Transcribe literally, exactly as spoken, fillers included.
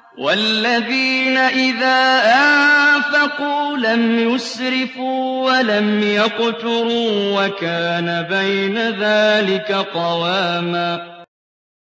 وَالَّذِينَ إِذَا أَنفَقُوا لَمْ يُسْرِفُوا وَلَمْ يَقْتُرُوا وَكَانَ بَيْنَ ذَٰلِكَ قَوَامًا